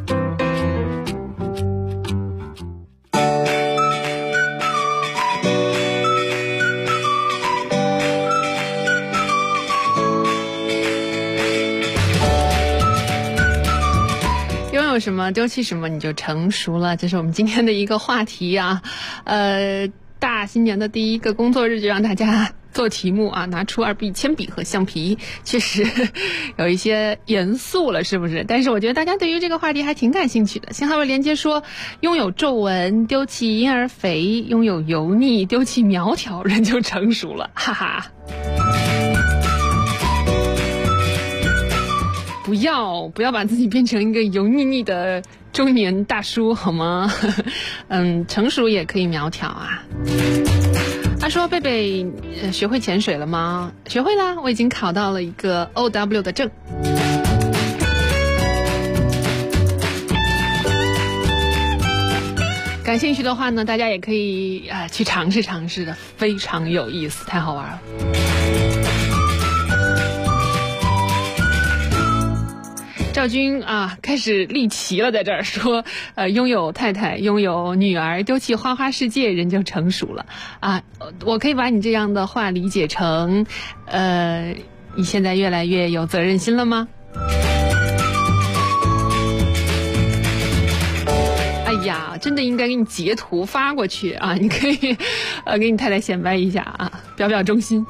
有什么丢弃什么你就成熟了，这是我们今天的一个话题啊。大新年的第一个工作日就让大家做题目啊，拿出2B铅笔和橡皮，确实有一些严肃了，是不是？但是我觉得大家对于这个话题还挺感兴趣的。信号连接说，拥有皱纹丢弃婴儿肥，拥有油腻丢弃苗条，人就成熟了，哈哈。不要把自己变成一个油腻腻的中年大叔好吗？成熟也可以苗条啊。他说贝贝学会潜水了吗？学会了，我已经考到了一个 OW 的证。感兴趣的话呢，大家也可以去尝试尝试的，非常有意思，太好玩了。赵军啊，开始立旗了，在这儿说，拥有太太，拥有女儿，丢弃花花世界，人就成熟了啊！我可以把你这样的话理解成，你现在越来越有责任心了吗？哎呀，真的应该给你截图发过去啊！你可以，给你太太显摆一下啊，表表忠心。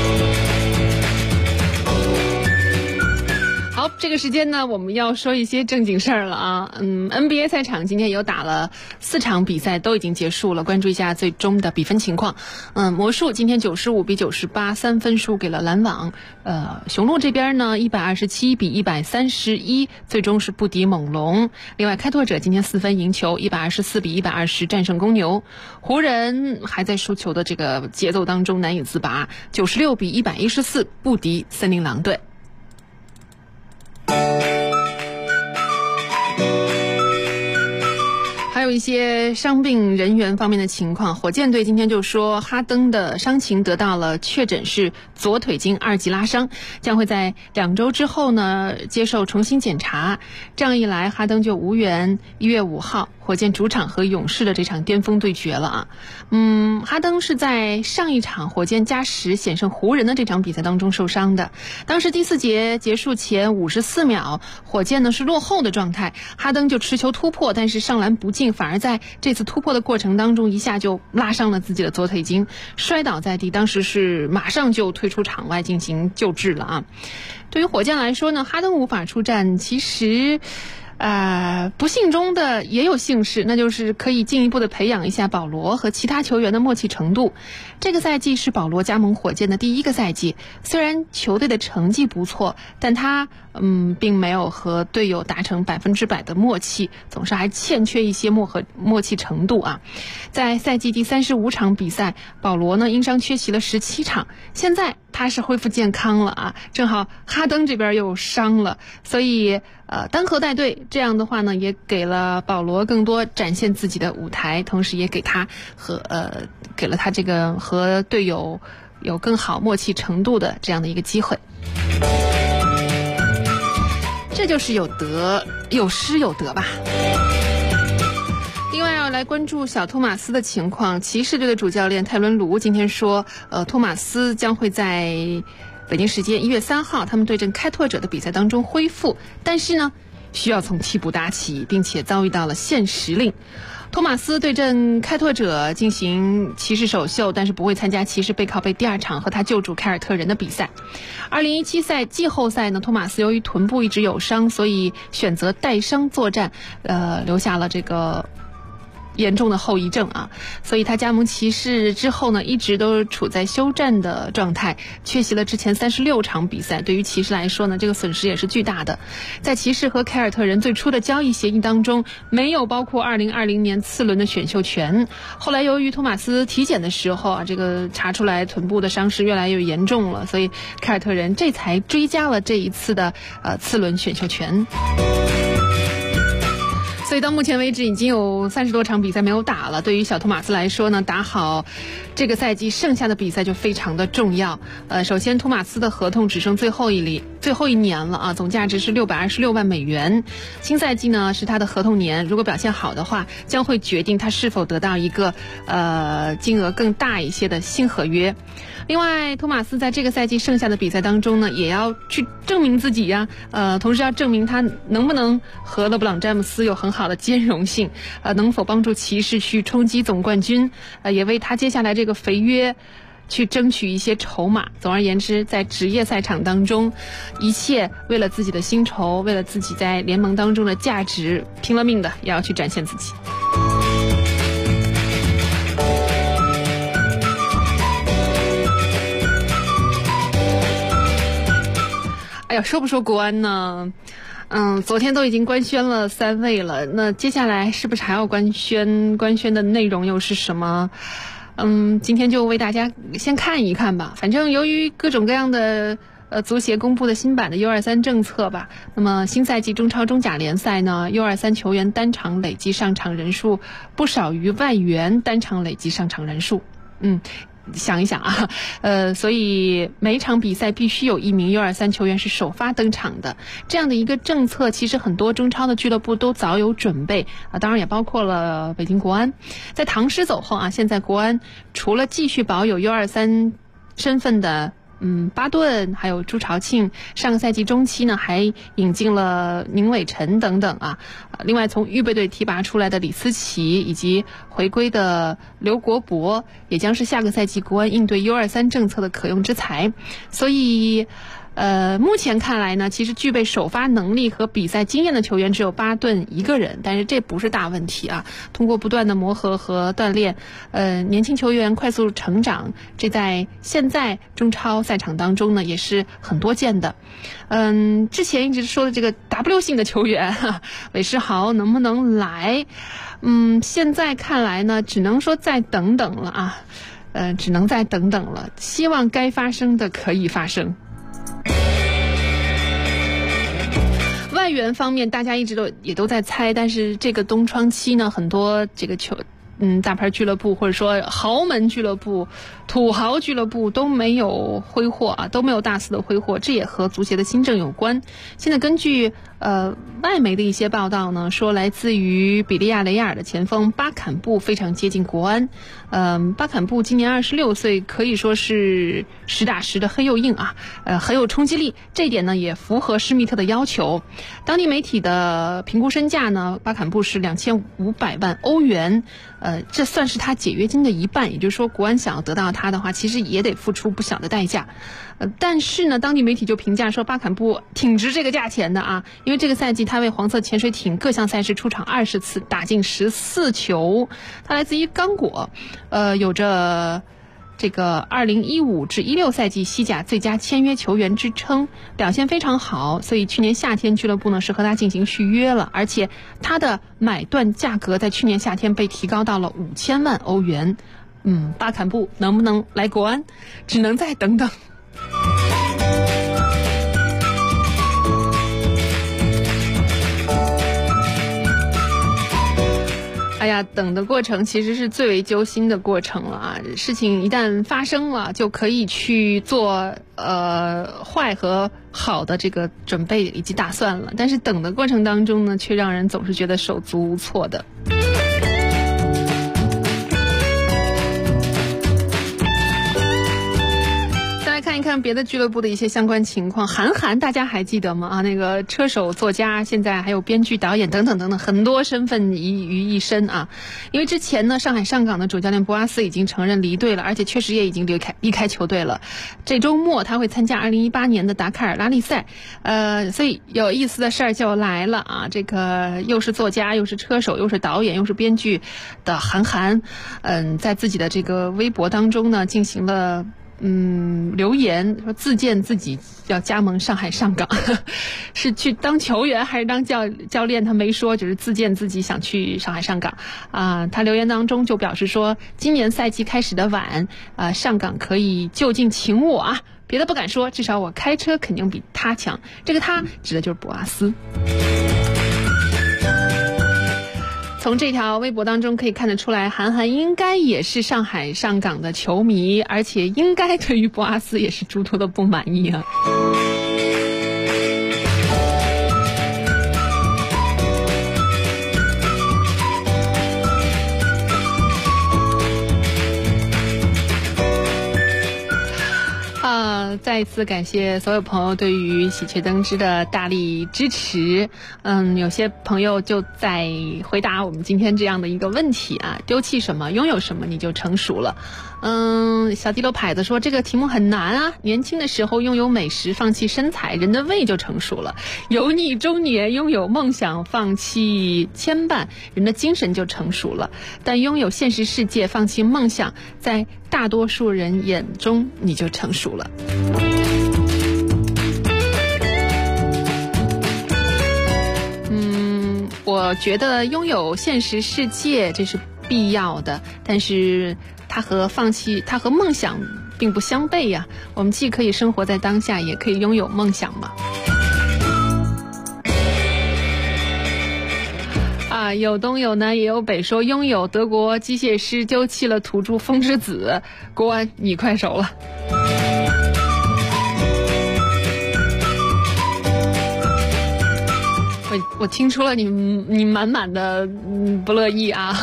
好，这个时间呢，我们要说一些正经事儿了啊。NBA 赛场今天有打了4场比赛，都已经结束了。关注一下最终的比分情况。魔术今天95-98，3分输给了篮网。雄鹿这边呢127-131，最终是不敌猛龙。另外，开拓者今天4分赢球，124-120战胜公牛。湖人还在输球的这个节奏当中难以自拔，96-114不敌森林狼队。还有一些伤病人员方面的情况，火箭队今天就说哈登的伤情得到了确诊是左腿筋2级拉伤，将会在2周之后呢接受重新检查。这样一来，哈登就无缘1月5号火箭主场和勇士的这场巅峰对决了啊。哈登是在上一场火箭加时险胜湖人的这场比赛当中受伤的，当时第4节结束前54秒，火箭呢是落后的状态，哈登就持球突破，但是上篮不进，反而在这次突破的过程当中一下就拉伤了自己的左腿筋，摔倒在地，当时是马上就退出场外进行救治了啊。对于火箭来说呢，哈登无法出战，其实不幸中的也有幸事，那就是可以进一步的培养一下保罗和其他球员的默契程度。这个赛季是保罗加盟火箭的第1个赛季，虽然球队的成绩不错，但他并没有和队友达成100%的默契，总是还欠缺一些默契程度啊。在赛季第35场比赛，保罗呢因伤缺席了17场，现在他是恢复健康了啊，正好哈登这边又伤了，所以单核带队，这样的话呢，也给了保罗更多展现自己的舞台，同时也给了他这个和队友有更好默契程度的这样的一个机会。这就是有失有得吧。 来关注小托马斯的情况。骑士队的主教练泰伦卢今天说，托马斯将会在北京时间1月3号他们对阵开拓者的比赛当中恢复，但是呢需要从替补打起，并且遭遇到了限时令。托马斯对阵开拓者进行骑士首秀，但是不会参加骑士背靠背第2场和他旧主凯尔特人的比赛。2017赛季后赛呢，托马斯由于臀部一直有伤，所以选择带伤作战，留下了这个严重的后遗症啊，所以他加盟骑士之后呢，一直都处在休战的状态，缺席了之前36场比赛。对于骑士来说呢，这个损失也是巨大的。在骑士和凯尔特人最初的交易协议当中，没有包括2020年次轮的选秀权。后来由于托马斯体检的时候啊，这个查出来臀部的伤势越来越严重了，所以凯尔特人这才追加了这一次的次轮选秀权。所以到目前为止已经有30多场比赛没有打了。对于小托马斯来说呢，打好这个赛季剩下的比赛就非常的重要。首先托马斯的合同只剩最后一年了啊，总价值是626万美元。新赛季呢是他的合同年，如果表现好的话，将会决定他是否得到一个金额更大一些的新合约。另外，托马斯在这个赛季剩下的比赛当中呢，也要去证明自己呀，同时要证明他能不能和勒布朗詹姆斯有很好的兼容性，能否帮助骑士去冲击总冠军，也为他接下来这个肥约去争取一些筹码。总而言之，在职业赛场当中，一切为了自己的薪酬，为了自己在联盟当中的价值，拼了命的也要去展现自己。哎呀，说不说国安呢？昨天都已经官宣了3位了，那接下来是不是还要官宣的内容又是什么？今天就为大家先看一看吧。反正由于各种各样的足协公布的新版的 U23 政策吧，那么新赛季中超中甲联赛呢 U23 球员单场累计上场人数不少于外援单场累计上场人数。想一想啊，所以每场比赛必须有1名 U23 球员是首发登场的。这样的一个政策，其实很多中超的俱乐部都早有准备啊，当然也包括了北京国安。在唐诗走后啊，现在国安除了继续保有 U23 身份的巴顿还有朱朝庆，上个赛季中期呢还引进了宁伟晨等等啊。另外从预备队提拔出来的李思琪以及回归的刘国博，也将是下个赛季国安应对 U23 政策的可用之才。所以目前看来呢，其实具备首发能力和比赛经验的球员只有巴顿一个人，但是这不是大问题啊。通过不断的磨合和锻炼，年轻球员快速成长，这在现在中超赛场当中呢也是很多见的。之前一直说的这个 W 性的球员韦世豪能不能来？现在看来呢，只能说再等等了啊，只能再等等了。希望该发生的可以发生。外援方面，大家一直也都在猜，但是这个冬窗期呢，很多这个大牌俱乐部或者说豪门俱乐部、土豪俱乐部都没有挥霍啊，都没有大肆的挥霍，这也和足协的新政有关。现在根据外媒的一些报道呢，说来自于比利亚雷亚尔的前锋巴坎布非常接近国安。巴坎布今年26岁，可以说是实打实的黑又硬啊，很有冲击力。这一点呢也符合施密特的要求。当地媒体的评估身价呢，巴坎布是2500万欧元，这算是他解约金的一半，也就是说国安想要得到他的话，其实也得付出不小的代价。但是呢，当地媒体就评价说巴坎布挺值这个价钱的啊，因为这个赛季他为黄色潜水艇各项赛事出场20次，打进14球。他来自于刚果，有着这个2015至16赛季西甲最佳签约球员之称，表现非常好，所以去年夏天俱乐部呢是和他进行续约了，而且他的买断价格在去年夏天被提高到了5000万欧元。巴坎布能不能来国安，只能再等等。哎呀，等的过程其实是最为揪心的过程了啊！事情一旦发生了，就可以去做坏和好的这个准备以及打算了，但是等的过程当中呢，却让人总是觉得手足无措的。 上别的俱乐部的一些相关情况。韩寒大家还记得吗？那个车手、作家，现在还有编剧、导演等等等等，很多身份于一身啊。因为之前呢，上海上港的主教练博阿斯已经承认离队了，而且确实也已经离开球队了。这周末他会参加2018年的达喀尔拉力赛，所以有意思的事儿就来了啊！这个又是作家，又是车手，又是导演，又是编剧的韩寒，在自己的这个微博当中呢，进行了留言，说自荐自己要加盟上海上港，是去当球员还是当教练他没说，只是自荐自己想去上海上港啊。他留言当中就表示说，今年赛季开始的晚，上港可以就近请我啊，别的不敢说，至少我开车肯定比他强。这个他指的就是博阿斯。从这条微博当中可以看得出来，韩寒应该也是上海上港的球迷，而且应该对于博阿斯也是诸多的不满意啊。再一次感谢所有朋友对于喜鹊登之的大力支持。有些朋友就在回答我们今天这样的一个问题啊，丢弃什么，拥有什么你就成熟了。小地楼牌子说这个题目很难啊，年轻的时候拥有美食，放弃身材，人的胃就成熟了；油腻中年拥有梦想，放弃牵绊，人的精神就成熟了。但拥有现实世界，放弃梦想，在大多数人眼中你就成熟了。我觉得拥有现实世界这是必要的，但是它和梦想并不相悖呀。我们既可以生活在当下，也可以拥有梦想嘛。有东有南也有北，说拥有德国机械师丢弃了土著风之子，国安你快手了。我听出了你满满的不乐意啊。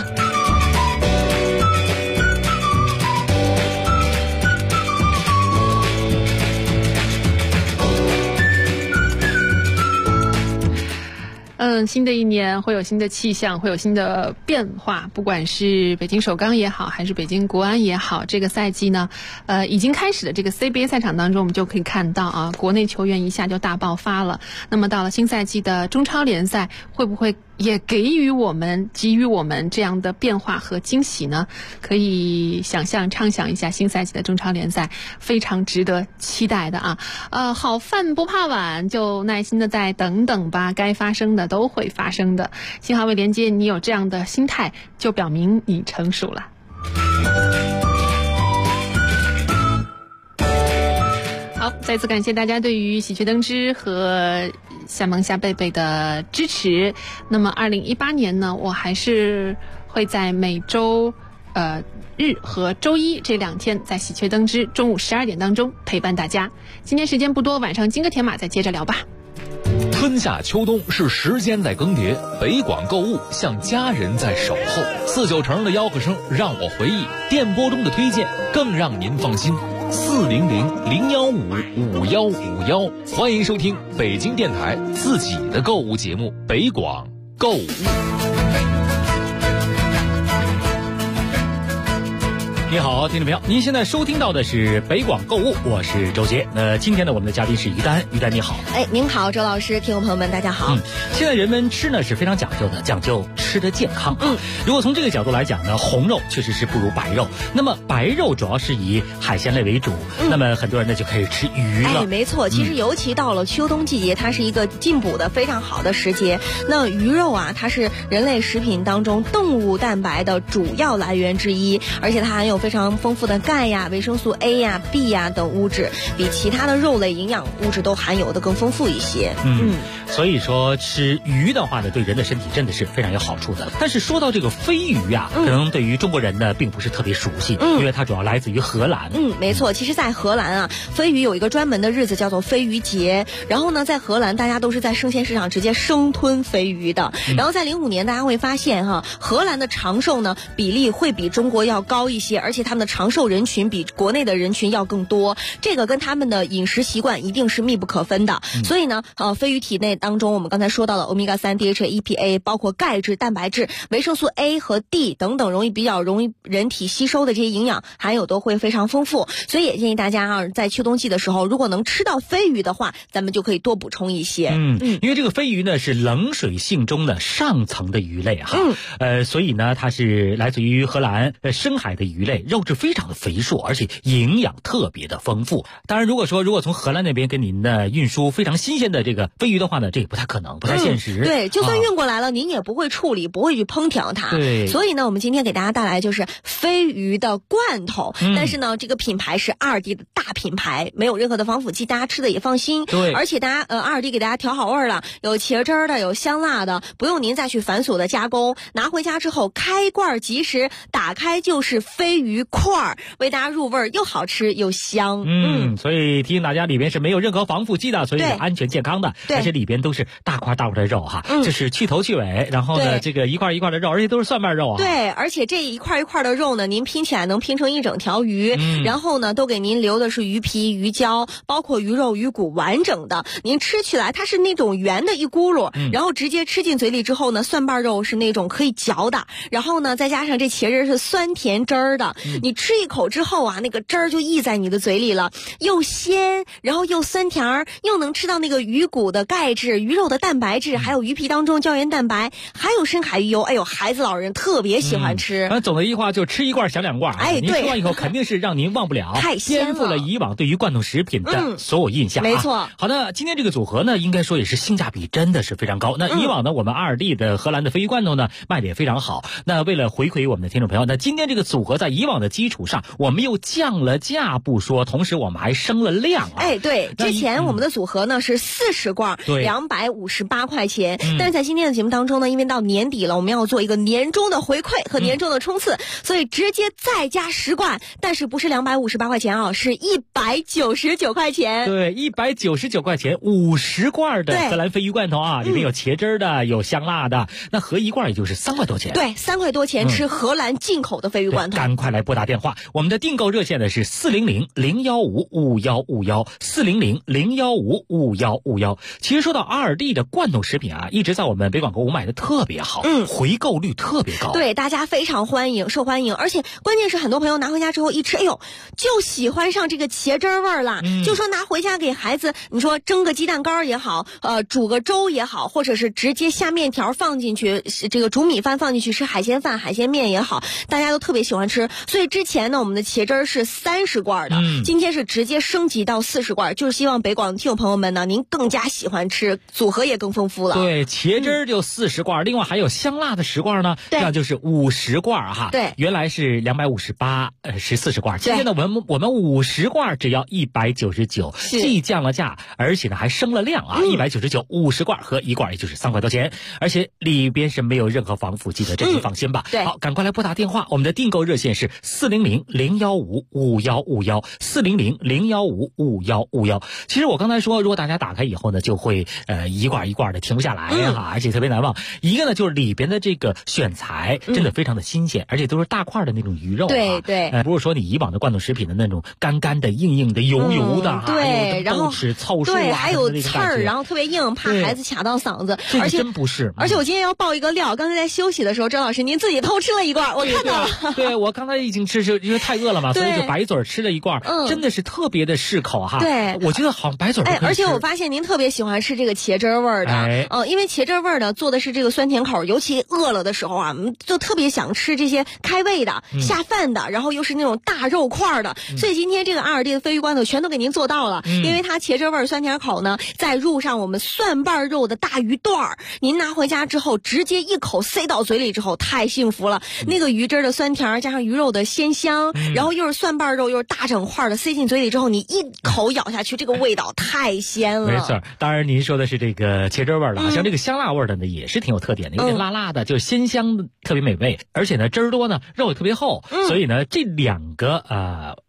新的一年会有新的气象，会有新的变化，不管是北京首钢也好，还是北京国安也好，这个赛季呢，已经开始的这个 CBA 赛场当中，我们就可以看到啊，国内球员一下就大爆发了。那么到了新赛季的中超联赛，会不会也给予我们这样的变化和惊喜呢？可以畅想一下新赛季的中超联赛，非常值得期待的啊。好饭不怕晚，就耐心的再等等吧，该发生的都会发生的。信号位连接，你有这样的心态，就表明你成熟了。好，再次感谢大家对于喜鹊登之和夏萌夏贝贝的支持。那么2018年呢，我还是会在每周日和周一这2天，在喜鹊登之中午12点当中陪伴大家。今天时间不多，晚上金戈铁马再接着聊吧。 春夏秋冬是时间在更迭，北广购物像家人在守候。49城的吆喝声让我回忆，电波中的推荐更让您放心。400-015-5151，欢迎收听北京电台自己的购物节目《北广购物》。 你好，听众朋友，您现在收听到的是北广购物，我是周杰。今天呢，我们的嘉宾是于丹，于丹你好。 您好，周老师，听众朋友们，大家好。 现在人们吃呢是非常讲究的，讲究吃的健康。如果从这个角度来讲呢，红肉确实是不如白肉。那么白肉主要是以海鲜类为主，那么很多人呢就可以吃鱼了。 没错，其实尤其到了秋冬季节，它是一个进补的非常好的时节。那鱼肉啊，它是人类食品当中动物蛋白的主要来源之一，而且它含有非常丰富的钙呀、维生素 A 呀、B 呀等物质，比其他的肉类营养物质都含有的更丰富一些。 所以说吃鱼的话呢，对人的身体真的是非常有好处的。但是说到这个飞鱼啊，可能对于中国人呢并不是特别熟悉，因为它主要来自于荷兰。 没错，其实在荷兰啊，飞鱼有一个专门的日子叫做飞鱼节。然后呢，在荷兰大家都是在生鲜市场直接生吞飞鱼的。然后在05年大家会发现荷兰的长寿呢比例会比中国要高一些，而而且他们的长寿人群比国内的人群要更多，这个跟他们的饮食习惯一定是密不可分的。所以呢，飞鱼体内当中我们刚才说到的欧米伽3、DHA、EPA， 包括钙质、蛋白质、维生素 A 和 D 等等比较容易人体吸收的这些营养含有都会非常丰富。所以也建议大家啊，在秋冬季的时候，如果能吃到飞鱼的话，咱们就可以多补充一些。 因为这个飞鱼呢是冷水性中的上层的鱼类哈，所以呢它是来自于荷兰深海的鱼类，肉质非常的肥硕，而且营养特别的丰富。当然如果从荷兰那边给您的运输非常新鲜的这个飞鱼的话呢，这也不太可能，不太现实。 对，就算运过来了，您也不会处理，不会去烹调它。 对， 所以呢，我们今天给大家带来就是飞鱼的罐头，但是呢，这个品牌是2D的大品牌，没有任何的防腐剂，大家吃的也放心。 对， 而且大家2D 给大家调好味了，有茄汁的，有香辣的，不用您再去繁琐的加工，拿回家之后开罐即食，打开就是飞鱼块，为大家入味又好吃又香。 所以提醒大家，里边是没有任何防腐剂的，所以是安全健康的，而且里边都是大块的肉哈，就是去头去尾，然后呢这个一块一块的肉，而且都是蒜瓣肉啊。 对，而且这一块一块的肉呢，您拼起来能拼成一整条鱼，然后呢都给您留的是鱼皮、鱼胶，包括鱼肉、鱼骨完整的，您吃起来它是那种圆的一咕噜，然后直接吃进嘴里之后呢，蒜瓣肉是那种可以嚼的，然后呢再加上这茄汁是酸甜汁儿的，你吃一口之后啊，那个汁儿就溢在你的嘴里了，又鲜，然后又酸甜，又能吃到那个鱼骨的钙质、鱼肉的蛋白质，还有鱼皮当中胶原蛋白，还有深海鱼油，哎呦，孩子老人特别喜欢吃。 总的一句话就吃一罐想2罐，您吃完以后肯定是让您忘不了， 太鲜了， 颠覆了以往对于罐头食品的所有印象。 没错。 好的，今天这个组合呢，应该说也是性价比真的是非常高。那以往呢，我们2D的荷兰的飞鱼罐头呢卖的也非常好。那为了回馈我们的听众朋友，那今天这个组合在以往的基础上，我们又降了价不说，同时我们还升了量啊。 对，之前我们的组合呢是40罐，258块钱。但是在今天的节目当中呢，因为到年底了，我们要做一个年终的回馈和年终的冲刺，所以直接再加10罐，但是不是258块钱啊，是199块钱。 对，199块钱50罐的荷兰飞鱼罐头啊，里面有茄汁的，有香辣的，那合一罐也就是3块多钱。 对，3块多钱吃荷兰进口的飞鱼罐头。 赶快来拨打电话，我们的订购热线呢是400-015-5151，400-015-5151。其实说到2D的罐头食品啊，一直在我们北广购物买的特别好，回购率特别高。 对，大家非常受欢迎，而且关键是很多朋友拿回家之后一吃，哎呦，就喜欢上这个茄汁味了，就说拿回家给孩子，你说蒸个鸡蛋糕也好，煮个粥也好，或者是直接下面条放进去，这个煮米饭放进去吃海鲜饭、海鲜面也好，大家都特别喜欢吃。所以之前呢，我们的茄汁是30罐的，今天是直接升级到40罐，就是希望北广的听众朋友们呢，您更加喜欢吃，组合也更丰富了。 对，茄汁就40罐，另外还有香辣的10罐呢，这样就是50罐哈。 对， 原来是258，是40罐，今天呢我们50罐只要199，既降了价，而且呢还升了量啊，199，50罐和1罐也就是3块多钱，而且里边是没有任何防腐剂的，这您放心吧。 对， 好，赶快来拨打电话，我们的订购热线是400-015-5151，400-015-5151。其实我刚才说，如果大家打开以后呢，就会一罐一罐的停不下来哈，而且特别难忘。一个呢就是里边的这个选材真的非常的新鲜，而且都是大块的那种鱼肉啊。 对， 不是说你以往的罐头食品的那种干干的、硬硬的、油油的哈， 对，然后豆豉、糙树啊， 对，还有刺儿，然后特别硬，怕孩子卡到嗓子。 而且真不是。 而且我今天要爆一个料，刚才在休息的时候，周老师您自己偷吃了一罐，我看到了。 对，我刚才已经吃，因为太饿了嘛，所以就白嘴吃了一罐，真的是特别的适口哈。 对， 我觉得好像白嘴都可以吃。 而且我发现您特别喜欢吃这个茄汁味的，因为茄汁味的做的是这个酸甜口，尤其饿了的时候啊，就特别想吃这些开胃的、下饭的，然后又是那种大肉块的，所以今天这个2D的飞鱼罐头全都给您做到了，因为它茄汁味酸甜口呢，再入上我们蒜瓣肉的大鱼段，您拿回家之后直接一口塞到嘴里之后，太幸福了。那个鱼汁的酸甜加上鱼肉的鲜香，然后又是蒜瓣肉又是大整块的，塞进嘴里之后，你一口咬下去，这个味道太鲜了。 没错，当然您说的是这个茄汁味的，像这个香辣味的呢，也是挺有特点的，有点辣辣的，就是鲜香的，特别美味。而且呢，汁儿多呢，肉也特别厚，所以呢，这两个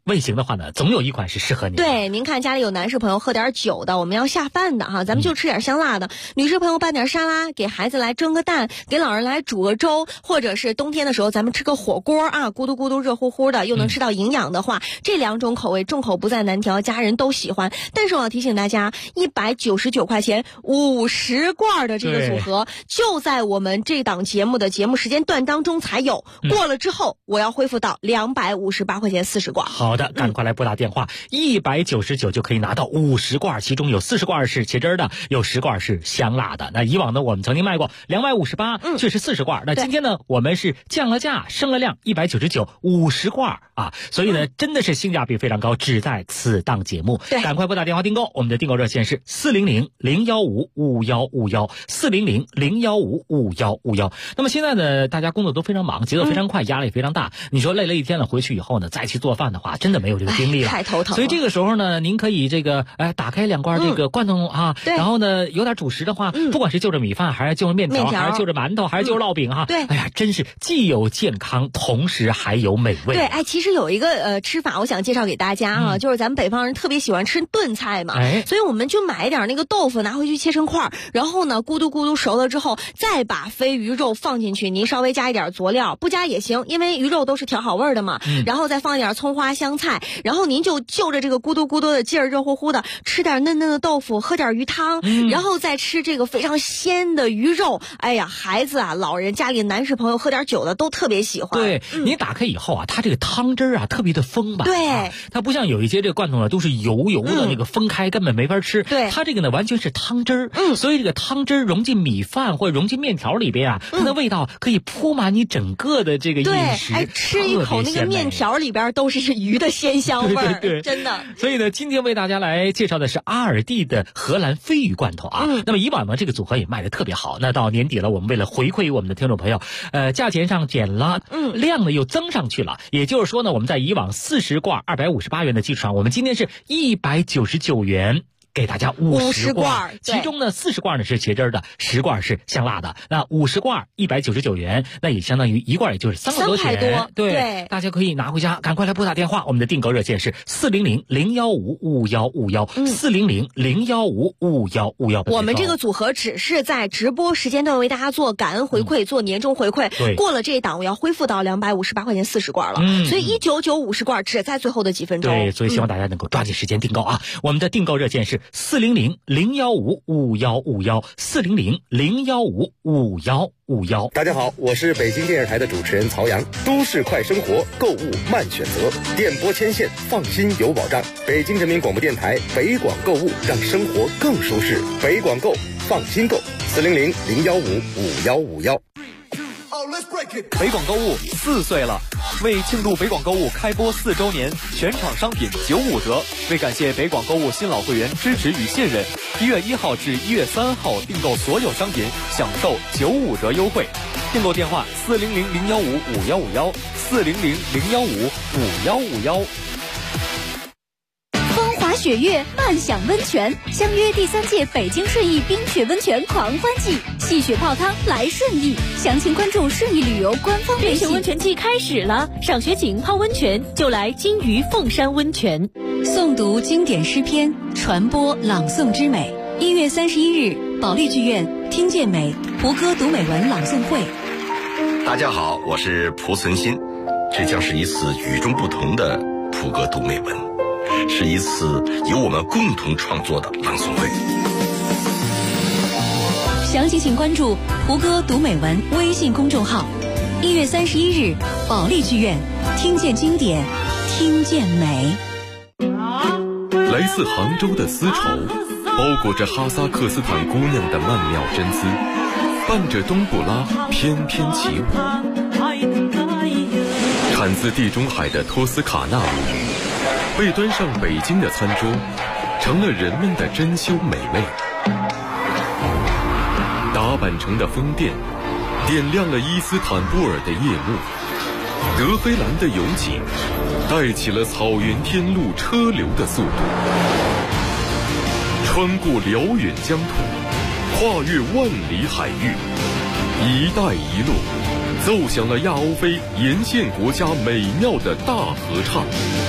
味型的话呢，总有一款是适合你的。 对，您看家里有男士朋友喝点酒的，我们要下饭的哈，咱们就吃点香辣的。女士朋友拌点沙拉，给孩子来蒸个蛋，给老人来煮个粥，或者是冬天的时候咱们吃个火锅啊，咕嘟咕嘟热乎乎的，又能吃到营养的话，这2种口味众口不在难调，家人都喜欢。但是我要提醒大家，199块钱50罐的这个组合，就在我们这档节目的节目时间段当中才有，过了之后我要恢复到258块钱40罐。 好的，赶快来拨打电话，199就可以拿到50罐，其中有40罐是茄汁的，有10罐是香辣的。那以往呢，我们曾经卖过258，却是40罐。那今天呢，我们是降了价，升了量，199 50罐啊，所以呢，真的是性价比非常高，只在此档节目。赶快拨打电话订购，我们的订购热线是400-015-5151，400-015-5151。那么现在呢，大家工作都非常忙，节奏非常快，压力非常大。你说累了一天了，回去以后呢，再去做饭的话，真的没有这个精力了， 太头疼了。 所以这个时候呢，您可以打开2罐这个罐头啊，然后呢，有点主食的话，不管是就着米饭，还是就着面条，还是就着馒头，还是就着烙饼哈， 对， 哎呀，真是既有健康，同时还有美味。 对，其实有一个吃法，我想介绍给大家啊，就是咱们北方人特别喜欢吃炖菜嘛，所以我们就买一点那个豆腐，拿回去切成块，然后呢，咕嘟咕嘟熟了之后，再把飞鱼肉放进去，您稍微加一点佐料，不加也行，因为鱼肉都是调好味的嘛，然后再放一点葱花香菜，然后您就着这个咕嘟咕嘟的劲儿，热乎乎的，吃点嫩嫩的豆腐，喝点鱼汤，然后再吃这个非常鲜的鱼肉。哎呀，孩子啊，老人，家里男士朋友喝点酒的都特别喜欢。 对，你打开以后啊，它这个汤汁啊特别的丰满。 对， 它不像有一些这个罐头呢，都是油的，那个分开根本没法吃。 对， 它这个呢完全是汤汁所以这个汤汁融进米饭或者融进面条里边啊，它的味道可以铺满你整个的这个饮食。 对，吃一口那个面条里边都是鱼的鲜香味儿， 对， 真的。 所以呢，今天为大家来介绍的是阿尔蒂的荷兰飞鱼罐头啊。那么以往呢，这个组合也卖得特别好。那到年底了，我们为了回馈我们的听众朋友，价钱上减了，量呢又增上去了。也就是说呢，我们在以往40罐258元的基础上，我们今天是199元。给大家50罐，其中呢40罐呢是茄汁的，10罐是香辣的。那50罐199元，那也相当于1罐也就是3块多钱。对，大家可以拿回家，赶快来拨打电话，我们的订购热线是400-015-5151，400-015-5151。 我们这个组合只是在直播时间段为大家做感恩回馈，做年终回馈。过了这一档，我要恢复到258块钱40罐了。所以199 50罐只在最后的几分钟。 对，所以希望大家能够抓紧时间订购啊。我们的订购热线是400-015-5151，400-015-5151。 大家好，我是北京电视台的主持人曹阳。都市快生活，购物慢选择，电波牵线，放心有保障。北京人民广播电台北广购物，让生活更舒适。北广购，放心购，400-015-5151。 北广购物4岁了，为庆祝北广购物开播4周年，全场商品95折。为感谢北广购物新老会员支持与信任，1月1号至1月3号订购所有商品享受95折优惠。订购电话400-015-5151，400-015-5151。 雪月漫享温泉，相约第3届北京顺义冰雪温泉狂欢季，戏雪泡汤来顺义，详情关注顺义旅游官方微信。 冰雪温泉季开始了，赏雪景泡温泉就来金鱼凤山温泉。 诵读经典诗篇，传播朗诵之美。1月31日，保利剧院听见美胡歌读美文朗诵会。 大家好，我是蒲存昕，这将是一次与众不同的胡歌读美文。是一次由我们共同创作的朗诵会。 详情请关注胡歌读美文微信公众号。1月31日，保利剧院，听见经典，听见美。 来自杭州的丝绸，包裹着哈萨克斯坦姑娘的曼妙真姿，伴着冬不拉翩翩起舞。产自地中海的托斯卡纳舞，被端上北京的餐桌，成了人们的珍馐美味。打扮成的宫殿，点亮了伊斯坦布尔的夜幕。德黑兰的勇景，带起了草原天路车流的速度。穿过辽远疆土，跨越万里海域，一带一路奏响了亚欧非沿线国家美妙的大合唱。